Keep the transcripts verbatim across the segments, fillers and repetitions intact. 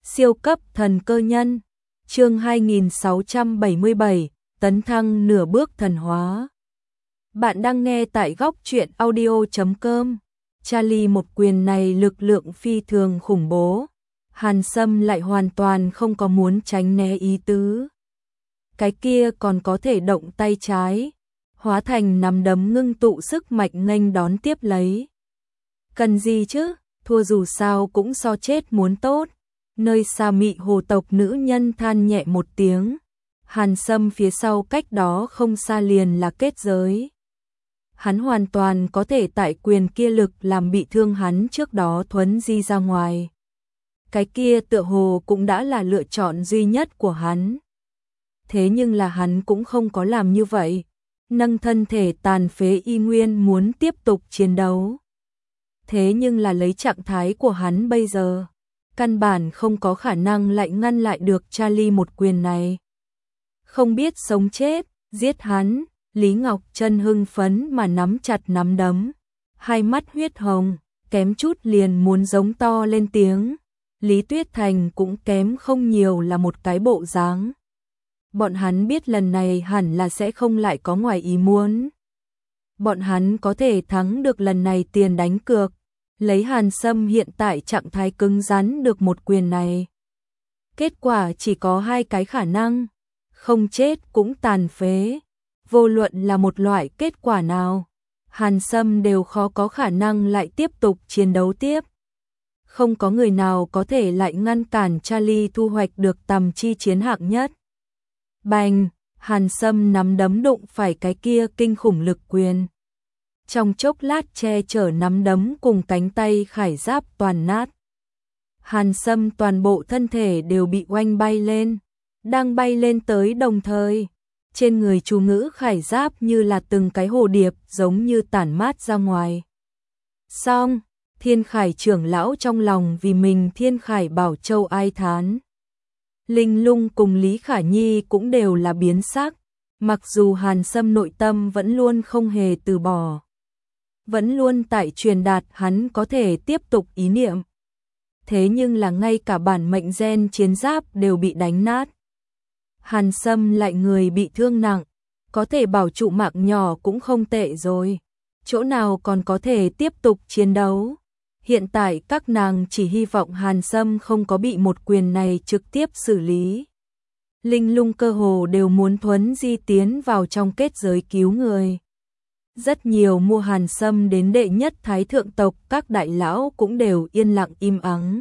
Siêu cấp thần cơ nhân, chương hai nghìn sáu trăm bảy mươi bảy, tấn thăng nửa bước thần hóa. Bạn đang nghe tại góc truyện audio chấm com. Charlie một quyền này lực lượng phi thường khủng bố. Hàn Sâm lại hoàn toàn không có muốn tránh né ý tứ. Cái kia còn có thể động tay trái, hóa thành nắm đấm ngưng tụ sức mạnh nghênh đón tiếp lấy. Cần gì chứ, thua dù sao cũng so chết muốn tốt. Nơi xa Mị hồ tộc nữ nhân than nhẹ một tiếng. Hàn Sâm phía sau cách đó không xa liền là kết giới. Hắn hoàn toàn có thể tại quyền kia lực làm bị thương hắn trước đó thuấn di ra ngoài. Cái kia tựa hồ cũng đã là lựa chọn duy nhất của hắn. Thế nhưng là hắn cũng không có làm như vậy. Nâng thân thể tàn phế y nguyên muốn tiếp tục chiến đấu. Thế nhưng là lấy trạng thái của hắn bây giờ, căn bản không có khả năng lại ngăn lại được Charlie một quyền này. Không biết sống chết, giết hắn, Lý Ngọc Trân hưng phấn mà nắm chặt nắm đấm. Hai mắt huyết hồng, kém chút liền muốn giống to lên tiếng. Lý Tuyết Thành cũng kém không nhiều là một cái bộ dáng. Bọn hắn biết lần này hẳn là sẽ không lại có ngoài ý muốn. Bọn hắn có thể thắng được lần này tiền đánh cược. Lấy Hàn Sâm hiện tại trạng thái cứng rắn được một quyền này. Kết quả chỉ có hai cái khả năng. Không chết cũng tàn phế. Vô luận là một loại kết quả nào, Hàn Sâm đều khó có khả năng lại tiếp tục chiến đấu tiếp. Không có người nào có thể lại ngăn cản Charlie thu hoạch được tầm chi chiến hạng nhất. Bành, Hàn Sâm nắm đấm đụng phải cái kia kinh khủng lực quyền. Trong chốc lát che chở nắm đấm cùng cánh tay khải giáp toàn nát. Hàn Sâm toàn bộ thân thể đều bị oanh bay lên. Đang bay lên tới đồng thời, trên người chú ngữ khải giáp như là từng cái hồ điệp giống như tản mát ra ngoài. Xong, Thiên Khải trưởng lão trong lòng vì mình Thiên Khải Bảo Châu ai thán. Linh Lung cùng Lý Khả Nhi cũng đều là biến sắc, mặc dù Hàn Sâm nội tâm vẫn luôn không hề từ bỏ. Vẫn luôn tại truyền đạt hắn có thể tiếp tục ý niệm. Thế nhưng là ngay cả bản mệnh gen chiến giáp đều bị đánh nát. Hàn Sâm lại người bị thương nặng, có thể bảo trụ mạng nhỏ cũng không tệ rồi. Chỗ nào còn có thể tiếp tục chiến đấu. Hiện tại các nàng chỉ hy vọng Hàn Sâm không có bị một quyền này trực tiếp xử lý. Linh Lung cơ hồ đều muốn thuấn di tiến vào trong kết giới cứu người. Rất nhiều mua Hàn Sâm đến đệ nhất thái thượng tộc các đại lão cũng đều yên lặng im ắng.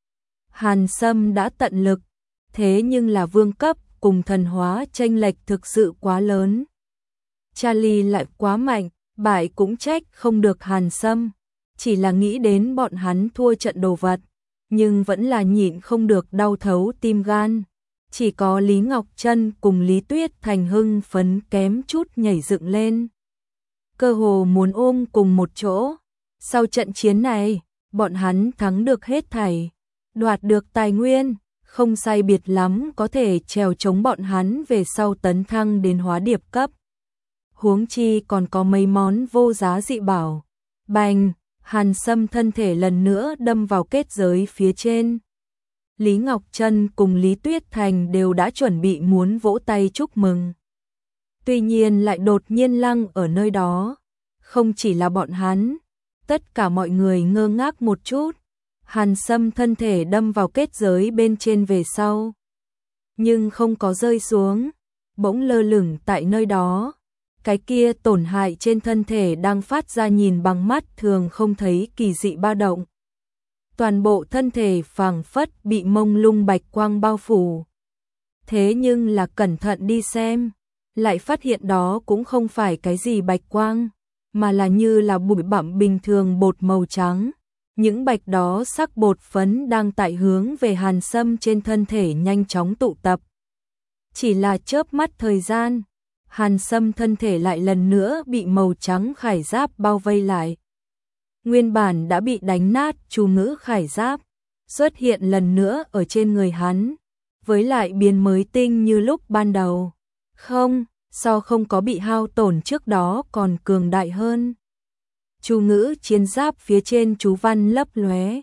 Hàn Sâm đã tận lực, thế nhưng là vương cấp cùng thần hóa chênh lệch thực sự quá lớn. Charlie lại quá mạnh, bại cũng trách không được Hàn Sâm, chỉ là nghĩ đến bọn hắn thua trận đồ vật, nhưng vẫn là nhịn không được đau thấu tim gan. Chỉ có Lý Ngọc Trân cùng Lý Tuyết Thành hưng phấn kém chút nhảy dựng lên. Cơ hồ muốn ôm cùng một chỗ. Sau trận chiến này, bọn hắn thắng được hết thảy, đoạt được tài nguyên, không sai biệt lắm có thể trèo chống bọn hắn về sau tấn thăng đến hóa điệp cấp. Huống chi còn có mấy món vô giá dị bảo. Bành, Hàn Sâm thân thể lần nữa đâm vào kết giới phía trên. Lý Ngọc Trân cùng Lý Tuyết Thành đều đã chuẩn bị muốn vỗ tay chúc mừng. Tuy nhiên lại đột nhiên lăng ở nơi đó. Không chỉ là bọn hắn, tất cả mọi người ngơ ngác một chút. Hàn Sâm thân thể đâm vào kết giới bên trên về sau, nhưng không có rơi xuống, bỗng lơ lửng tại nơi đó. Cái kia tổn hại trên thân thể đang phát ra nhìn bằng mắt thường không thấy kỳ dị ba động. Toàn bộ thân thể phảng phất bị mông lung bạch quang bao phủ. Thế nhưng là cẩn thận đi xem, lại phát hiện đó cũng không phải cái gì bạch quang, mà là như là bụi bặm bình thường bột màu trắng. Những bạch đó sắc bột phấn đang tại hướng về Hàn Sâm trên thân thể nhanh chóng tụ tập. Chỉ là chớp mắt thời gian, Hàn Sâm thân thể lại lần nữa bị màu trắng khải giáp bao vây lại. Nguyên bản đã bị đánh nát chú ngữ khải giáp, xuất hiện lần nữa ở trên người hắn, với lại biến mới tinh như lúc ban đầu. Không, so không có bị hao tổn trước đó còn cường đại hơn. Chú ngữ chiến giáp phía trên chú văn lấp lóe,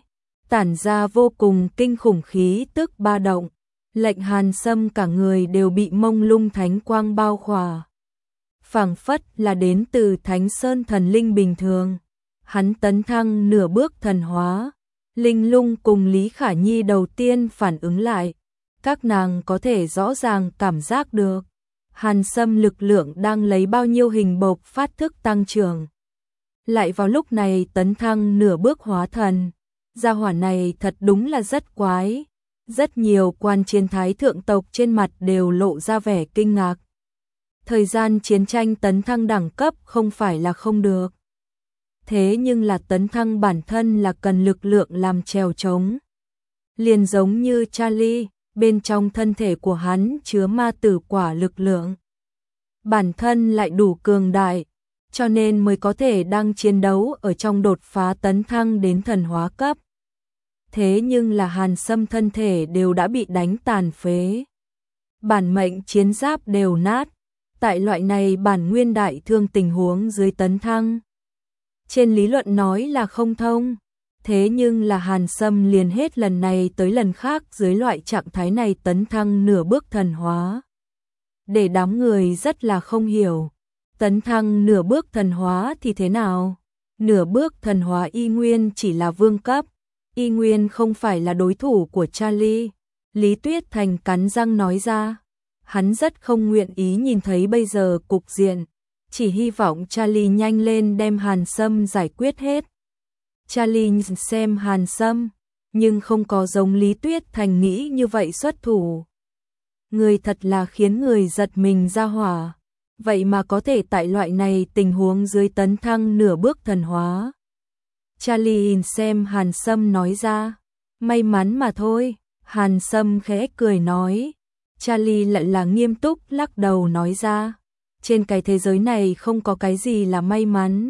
tản ra vô cùng kinh khủng khí tức ba động, lệnh Hàn Sâm cả người đều bị mông lung thánh quang bao khỏa. Phảng phất là đến từ Thánh Sơn thần linh bình thường. Hắn tấn thăng nửa bước thần hóa. Linh Lung cùng Lý Khả Nhi đầu tiên phản ứng lại. Các nàng có thể rõ ràng cảm giác được. Hàn Sâm lực lượng đang lấy bao nhiêu hình bộc phát thức tăng trưởng. Lại vào lúc này tấn thăng nửa bước hóa thần. Gia hỏa này thật đúng là rất quái. Rất nhiều quan chiến thái thượng tộc trên mặt đều lộ ra vẻ kinh ngạc. Thời gian chiến tranh tấn thăng đẳng cấp không phải là không được. Thế nhưng là tấn thăng bản thân là cần lực lượng làm chèo chống. Liền giống như Charlie, bên trong thân thể của hắn chứa ma tử quả lực lượng. Bản thân lại đủ cường đại, cho nên mới có thể đang chiến đấu ở trong đột phá tấn thăng đến thần hóa cấp. Thế nhưng là Hàn Sâm thân thể đều đã bị đánh tàn phế. Bản mệnh chiến giáp đều nát. Tại loại này bản nguyên đại thương tình huống dưới tấn thăng. Trên lý luận nói là không thông. Thế nhưng là Hàn Sâm liền hết lần này tới lần khác dưới loại trạng thái này tấn thăng nửa bước thần hóa. Để đám người rất là không hiểu. Tấn thăng nửa bước thần hóa thì thế nào? Nửa bước thần hóa y nguyên chỉ là vương cấp. Y nguyên không phải là đối thủ của Charlie. Lý Tuyết Thành cắn răng nói ra. Hắn rất không nguyện ý nhìn thấy bây giờ cục diện. Chỉ hy vọng Charlie nhanh lên đem Hàn Sâm giải quyết hết. Charlie xem Hàn Sâm, nhưng không có giống Lý Tuyết Thành nghĩ như vậy xuất thủ. Người thật là khiến người giật mình ra hỏa. Vậy mà có thể tại loại này tình huống dưới tấn thăng nửa bước thần hóa. Charlie xem Hàn Sâm nói ra. May mắn mà thôi. Hàn Sâm khẽ cười nói. Charlie lại là nghiêm túc lắc đầu nói ra. Trên cái thế giới này không có cái gì là may mắn.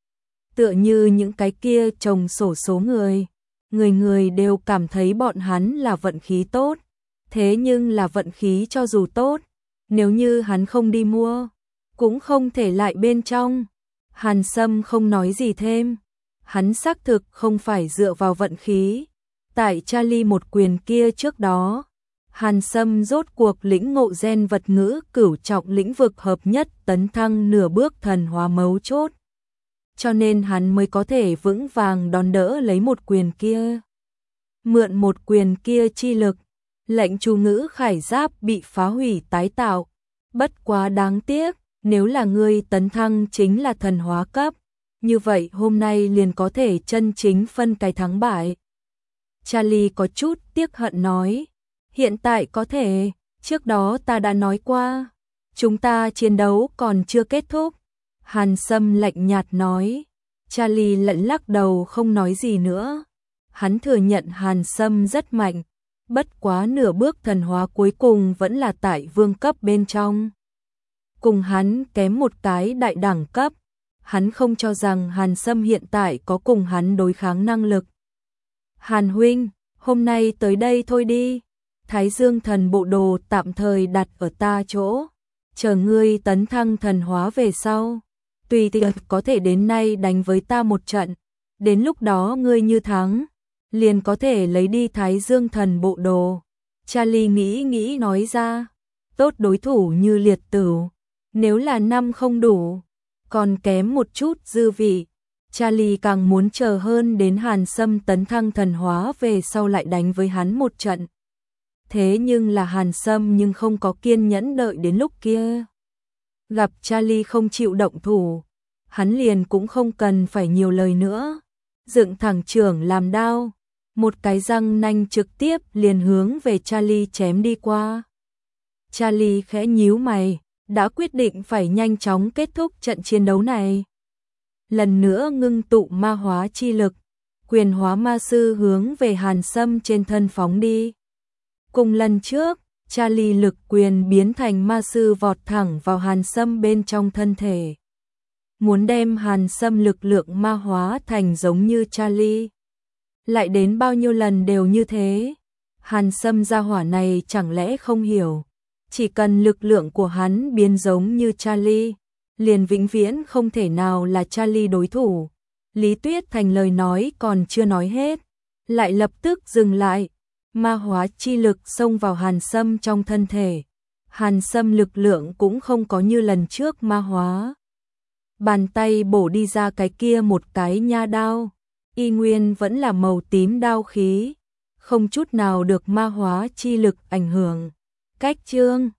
Tựa như những cái kia trồng sổ số người. Người người đều cảm thấy bọn hắn là vận khí tốt. Thế nhưng là vận khí cho dù tốt. Nếu như hắn không đi mua, cũng không thể lại bên trong. Hàn Sâm không nói gì thêm. Hắn xác thực không phải dựa vào vận khí. Tại Charlie một quyền kia trước đó. Hàn Sâm rốt cuộc lĩnh ngộ gen vật ngữ cửu trọng lĩnh vực hợp nhất tấn thăng nửa bước thần hóa mấu chốt. Cho nên hắn mới có thể vững vàng đón đỡ lấy một quyền kia. Mượn một quyền kia chi lực, lệnh chú ngữ khải giáp bị phá hủy tái tạo. Bất quá đáng tiếc, nếu là ngươi tấn thăng chính là thần hóa cấp, như vậy hôm nay liền có thể chân chính phân cái thắng bại. Charlie có chút tiếc hận nói. Hiện tại có thể, trước đó ta đã nói qua, chúng ta chiến đấu còn chưa kết thúc. Hàn Sâm lạnh nhạt nói. Charlie lẫn lắc đầu không nói gì nữa. Hắn thừa nhận Hàn Sâm rất mạnh, bất quá nửa bước thần hóa cuối cùng vẫn là tại vương cấp bên trong. Cùng hắn kém một cái đại đẳng cấp, hắn không cho rằng Hàn Sâm hiện tại có cùng hắn đối kháng năng lực. Hàn huynh, hôm nay tới đây thôi đi. Thái Dương thần bộ đồ tạm thời đặt ở ta chỗ, chờ ngươi tấn thăng thần hóa về sau, tùy tiện có thể đến nay đánh với ta một trận, đến lúc đó ngươi như thắng, liền có thể lấy đi Thái Dương thần bộ đồ. Charlie nghĩ nghĩ nói ra, tốt đối thủ như liệt tử, nếu là năm không đủ, còn kém một chút dư vị. Charlie càng muốn chờ hơn đến Hàn Sâm tấn thăng thần hóa về sau lại đánh với hắn một trận. Thế nhưng là Hàn Sâm nhưng không có kiên nhẫn đợi đến lúc kia. Gặp Charlie không chịu động thủ, hắn liền cũng không cần phải nhiều lời nữa. Dựng thẳng trưởng làm đao, một cái răng nanh trực tiếp liền hướng về Charlie chém đi qua. Charlie khẽ nhíu mày, đã quyết định phải nhanh chóng kết thúc trận chiến đấu này. Lần nữa ngưng tụ ma hóa chi lực, quyền hóa ma sư hướng về Hàn Sâm trên thân phóng đi. Cùng lần trước, Charlie lực quyền biến thành ma sư vọt thẳng vào Hàn Sâm bên trong thân thể. Muốn đem Hàn Sâm lực lượng ma hóa thành giống như Charlie. Lại đến bao nhiêu lần đều như thế. Hàn Sâm gia hỏa này chẳng lẽ không hiểu. Chỉ cần lực lượng của hắn biến giống như Charlie, liền vĩnh viễn không thể nào là Charlie đối thủ. Lý Tuyết Thành lời nói còn chưa nói hết. lại lập tức dừng lại, ma hóa chi lực xông vào Hàn Sâm trong thân thể. Hàn Sâm lực lượng cũng không có như lần trước ma hóa. Bàn tay bổ đi ra cái kia một cái nha đao, y nguyên vẫn là màu tím đao khí, không chút nào được ma hóa chi lực ảnh hưởng. Cách chương